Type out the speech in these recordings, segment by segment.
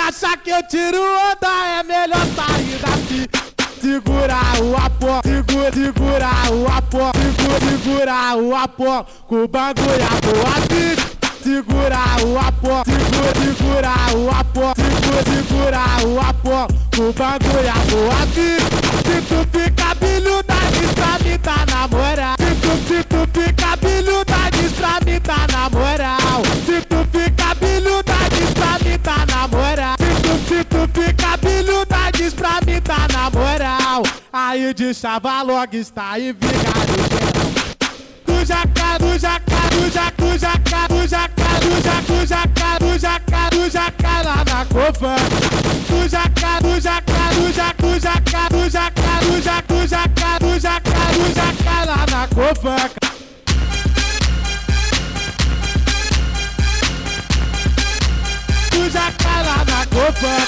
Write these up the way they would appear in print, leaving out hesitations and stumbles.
acha que eu tiro onda, é melhor sair daqui. Segura o apó, segura o apó, segura o apó, com o bagulho a boa vida. Segura o apó, segura o apó, segura o apó, com o bagulho a boa vida. Se tu fica bilhuda, diz pra mim tá na moral. Se tu fica bilhuda, diz pra mim tá na moral. Se tu fica bilhuda, diz pra mim tá na moral. Se tu fica bilhuda, diz pra mim tá na moral. Aí de Chavalog está em Vigário Geral. Do jaca, do jaca, do jaca, do jaca, do jaca, do jaca, do jaca, do jaca, do jaca lá na Covan. Do jaca, do jaca, do jaca, do jaca, do jaca, do jaca, do jaca, do jaca, do jaca lá na Covan. Do jaca lá na Covan.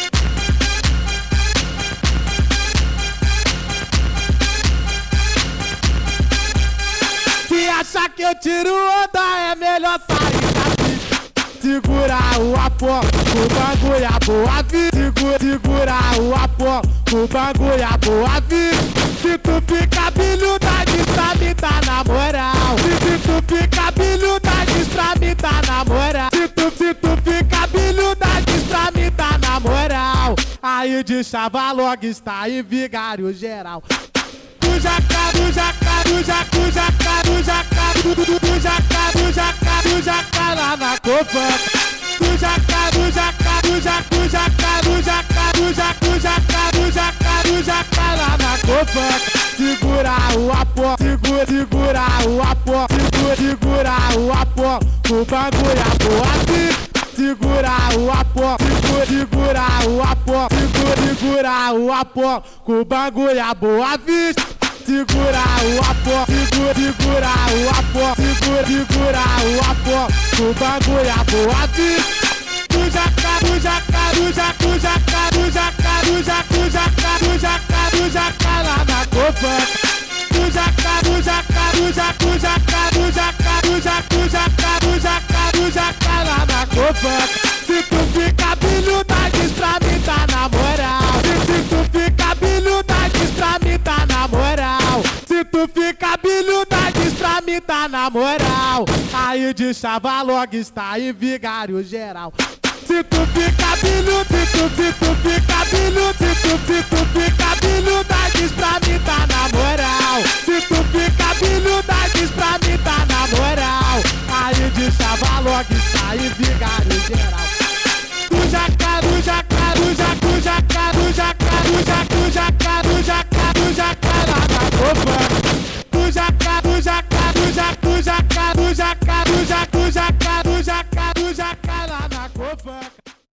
Se acha que eu tiro onda, é melhor sair daqui. Segura o apó, o bagulho a boa vida. Segura o apó, o bagulho a boa vida. Se tu fica bilhuda, diz pra mim tá na moral. Se tu fica bilhuda, diz pra mim tá na moral. Se tu fica bilhuda, diz pra mim tá na moral. Aí de Chavalog está em Vigário Geral. Do jaca, do jaca, do jaca, do jaca, do jaca, do jaca, do jaca, do jaca lá na Covan. Do jaca, do jaca, do jaca, do jaca, do jaca, do jaca, do jaca, do jaca, do jaca lá na Covan. Segura o apó, segura o apó, segura o apó, com o bagulho a boa vida. Segura o apó, segura o apó, segura o apó, com o bagulho a boa vista. Segura o apó, segura o apó, segura o apó, com o bagulho a boa vista. Do jaca, do jaca, do jaca, do jaca, do jaca, do jaca, do jaca, do jaca, do jaca lá na Covan. Do jaca, do jaca, do jaca, do jaca, do jaca, do jaca, do jaca, do jaca, do jaca lá na Covan. Se tu fica bilhuda, diz pra mim tá na moral. Se tu fica bilhuda, diz pra mim tá na moral. Se tu fica bilhuda, diz pra mim tá na moral. Aí de Chavalog está em Vigário Geral. Se tu fica bilhuda, se tu fica bilhuda, se tu fica bilhuda, diz pra mim tá na moral. Se tu fica bilhuda, diz pra mim tá na moral. Aí de Chavalog está em Vigário Geral.